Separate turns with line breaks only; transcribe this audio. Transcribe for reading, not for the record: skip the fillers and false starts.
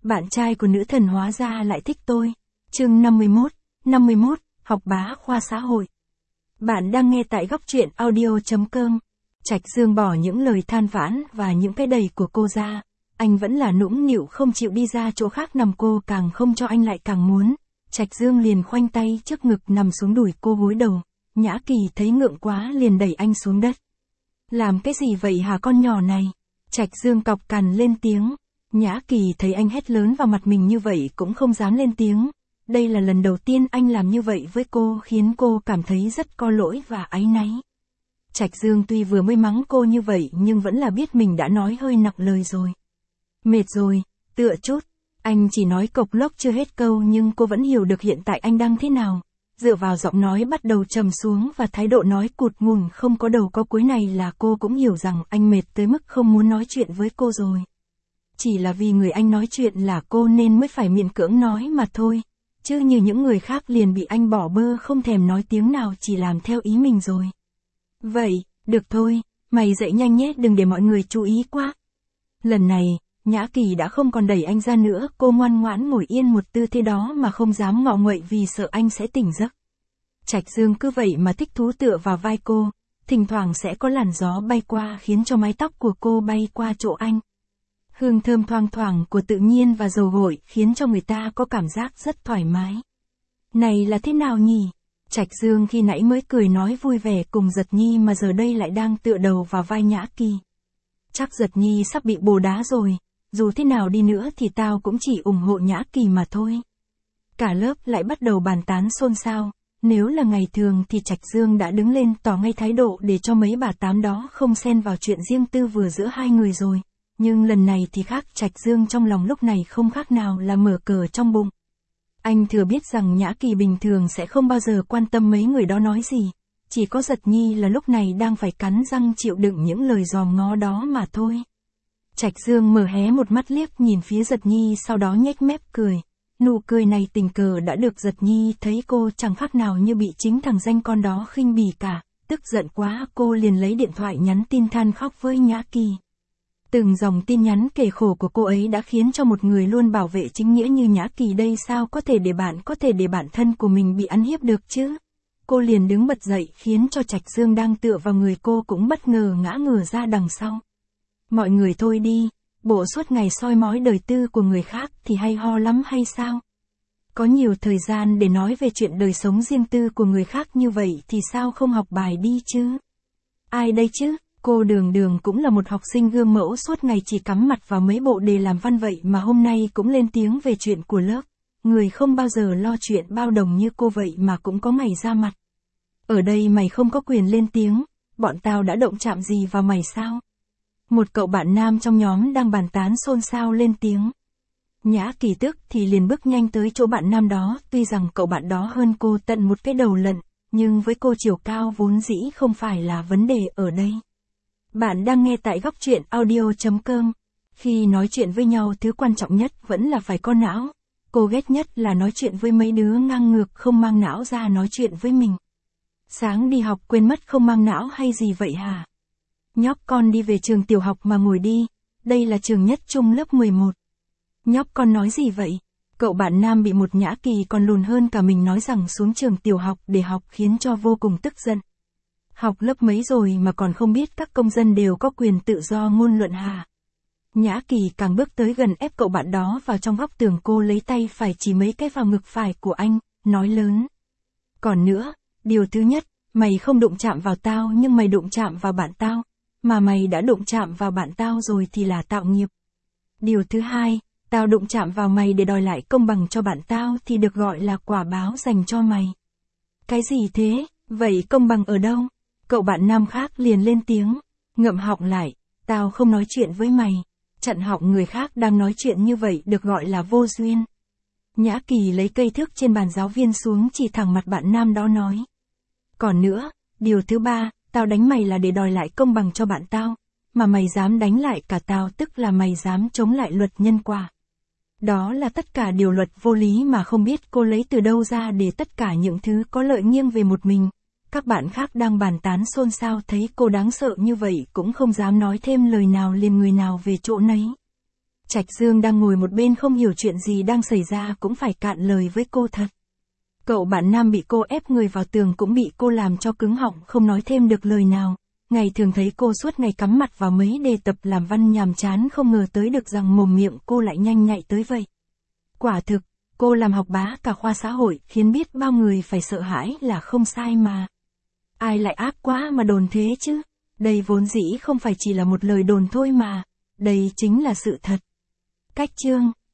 Bạn trai của nữ thần hóa ra lại thích tôi. Chương 51, học bá khoa xã hội. Bạn đang nghe tại góc truyện audio.com. Trạch Dương bỏ những lời than vãn và những cái đầy của cô ra. Anh vẫn là nũng nịu không chịu đi ra chỗ khác nằm, cô càng không cho anh lại càng muốn. Trạch Dương liền khoanh tay trước ngực nằm xuống đùi cô gối đầu. Nhã Kỳ thấy ngượng quá liền đẩy anh xuống đất. Làm cái gì vậy hả con nhỏ này? Trạch Dương cọc cằn lên tiếng. Nhã Kỳ thấy anh hét lớn vào mặt mình như vậy cũng không dám lên tiếng. Đây là lần đầu tiên anh làm như vậy với cô, khiến cô cảm thấy rất có lỗi và áy náy. Trạch Dương tuy vừa mới mắng cô như vậy nhưng vẫn là biết mình đã nói hơi nặng lời rồi. Mệt rồi, tựa chút. Anh chỉ nói cộc lốc chưa hết câu nhưng cô vẫn hiểu được hiện tại anh đang thế nào. Dựa vào giọng nói bắt đầu trầm xuống và thái độ nói cụt ngùn không có đầu có cuối này là cô cũng hiểu rằng anh mệt tới mức không muốn nói chuyện với cô rồi. Chỉ là vì người anh nói chuyện là cô nên mới phải miễn cưỡng nói mà thôi. Chứ như những người khác liền bị anh bỏ bơ không thèm nói tiếng nào, chỉ làm theo ý mình rồi. Vậy, được thôi, mày dậy nhanh nhé, đừng để mọi người chú ý quá. Lần này, Nhã Kỳ đã không còn đẩy anh ra nữa, cô ngoan ngoãn ngồi yên một tư thế đó mà không dám ngọ nguậy vì sợ anh sẽ tỉnh giấc. Trạch Dương cứ vậy mà thích thú tựa vào vai cô, thỉnh thoảng sẽ có làn gió bay qua khiến cho mái tóc của cô bay qua chỗ anh. Hương thơm thoang thoảng của tự nhiên và dầu gội khiến cho người ta có cảm giác rất thoải mái. Này là thế nào nhỉ? Trạch Dương khi nãy mới cười nói vui vẻ cùng Giật Nhi mà giờ đây lại đang tựa đầu vào vai Nhã Kỳ. Chắc Giật Nhi sắp bị bồ đá rồi, dù thế nào đi nữa thì tao cũng chỉ ủng hộ Nhã Kỳ mà thôi. Cả lớp lại bắt đầu bàn tán xôn xao, nếu là ngày thường thì Trạch Dương đã đứng lên tỏ ngay thái độ để cho mấy bà tám đó không xen vào chuyện riêng tư vừa giữa hai người rồi. Nhưng lần này thì khác, Trạch Dương trong lòng lúc này không khác nào là mở cờ trong bụng. Anh thừa biết rằng Nhã Kỳ bình thường sẽ không bao giờ quan tâm mấy người đó nói gì. Chỉ có Giật Nhi là lúc này đang phải cắn răng chịu đựng những lời dòm ngó đó mà thôi. Trạch Dương mở hé một mắt liếc nhìn phía Giật Nhi, sau đó nhếch mép cười. Nụ cười này tình cờ đã được Giật Nhi thấy cô chẳng khác nào như bị chính thằng danh con đó khinh bỉ cả. Tức giận quá cô liền lấy điện thoại nhắn tin than khóc với Nhã Kỳ. Từng dòng tin nhắn kể khổ của cô ấy đã khiến cho một người luôn bảo vệ chính nghĩa như Nhã Kỳ đây sao có thể để bản thân của mình bị ăn hiếp được chứ. Cô liền đứng bật dậy khiến cho Trạch Dương đang tựa vào người cô cũng bất ngờ ngã ngửa ra đằng sau. Mọi người thôi đi, bộ suốt ngày soi mói đời tư của người khác thì hay ho lắm hay sao? Có nhiều thời gian để nói về chuyện đời sống riêng tư của người khác như vậy thì sao không học bài đi chứ? Ai đây chứ? Cô Đường cũng là một học sinh gương mẫu, suốt ngày chỉ cắm mặt vào mấy bộ đề làm văn vậy mà hôm nay cũng lên tiếng về chuyện của lớp. Người không bao giờ lo chuyện bao đồng như cô vậy mà cũng có ngày ra mặt. Ở đây mày không có quyền lên tiếng, bọn tao đã động chạm gì vào mày sao? Một cậu bạn nam trong nhóm đang bàn tán xôn xao lên tiếng. Nhã Kỳ tức thì liền bước nhanh tới chỗ bạn nam đó, tuy rằng cậu bạn đó hơn cô tận một cái đầu lận, nhưng với cô chiều cao vốn dĩ không phải là vấn đề ở đây. Bạn đang nghe tại góc truyện audio.com. Khi nói chuyện với nhau thứ quan trọng nhất vẫn là phải có não. Cô ghét nhất là nói chuyện với mấy đứa ngang ngược không mang não ra nói chuyện với mình. Sáng đi học quên mất không mang não hay gì vậy hả? Nhóc con đi về trường tiểu học mà ngồi đi, đây là trường nhất trung lớp 11. Nhóc con nói gì vậy? Cậu bạn nam bị một Nhã Kỳ còn lùn hơn cả mình nói rằng xuống trường tiểu học để học khiến cho vô cùng tức giận. Học lớp mấy rồi mà còn không biết các công dân đều có quyền tự do ngôn luận hả? Nhã Kỳ càng bước tới gần ép cậu bạn đó vào trong góc tường, cô lấy tay phải chỉ mấy cái vào ngực phải của anh, nói lớn. Còn nữa, điều thứ nhất, mày không đụng chạm vào tao nhưng mày đụng chạm vào bạn tao, mà mày đã đụng chạm vào bạn tao rồi thì là tạo nghiệp. Điều thứ hai, tao đụng chạm vào mày để đòi lại công bằng cho bạn tao thì được gọi là quả báo dành cho mày. Cái gì thế, vậy công bằng ở đâu? Cậu bạn nam khác liền lên tiếng, ngậm họng lại, tao không nói chuyện với mày, chặn họng người khác đang nói chuyện như vậy được gọi là vô duyên. Nhã Kỳ lấy cây thước trên bàn giáo viên xuống chỉ thẳng mặt bạn nam đó nói. Còn nữa, điều thứ ba, tao đánh mày là để đòi lại công bằng cho bạn tao, mà mày dám đánh lại cả tao tức là mày dám chống lại luật nhân quả. Đó là tất cả điều luật vô lý mà không biết cô lấy từ đâu ra để tất cả những thứ có lợi nghiêng về một mình. Các bạn khác đang bàn tán xôn xao thấy cô đáng sợ như vậy cũng không dám nói thêm lời nào liền người nào về chỗ nấy. Trạch Dương đang ngồi một bên không hiểu chuyện gì đang xảy ra cũng phải cạn lời với cô thật. Cậu bạn nam bị cô ép người vào tường cũng bị cô làm cho cứng họng không nói thêm được lời nào. Ngày thường thấy cô suốt ngày cắm mặt vào mấy đề tập làm văn nhàm chán, không ngờ tới được rằng mồm miệng cô lại nhanh nhạy tới vậy. Quả thực, cô làm học bá cả khoa xã hội khiến biết bao người phải sợ hãi là không sai mà. Ai lại ác quá mà đồn thế chứ? Đây vốn dĩ không phải chỉ là một lời đồn thôi mà. Đây chính là sự thật. Cách chương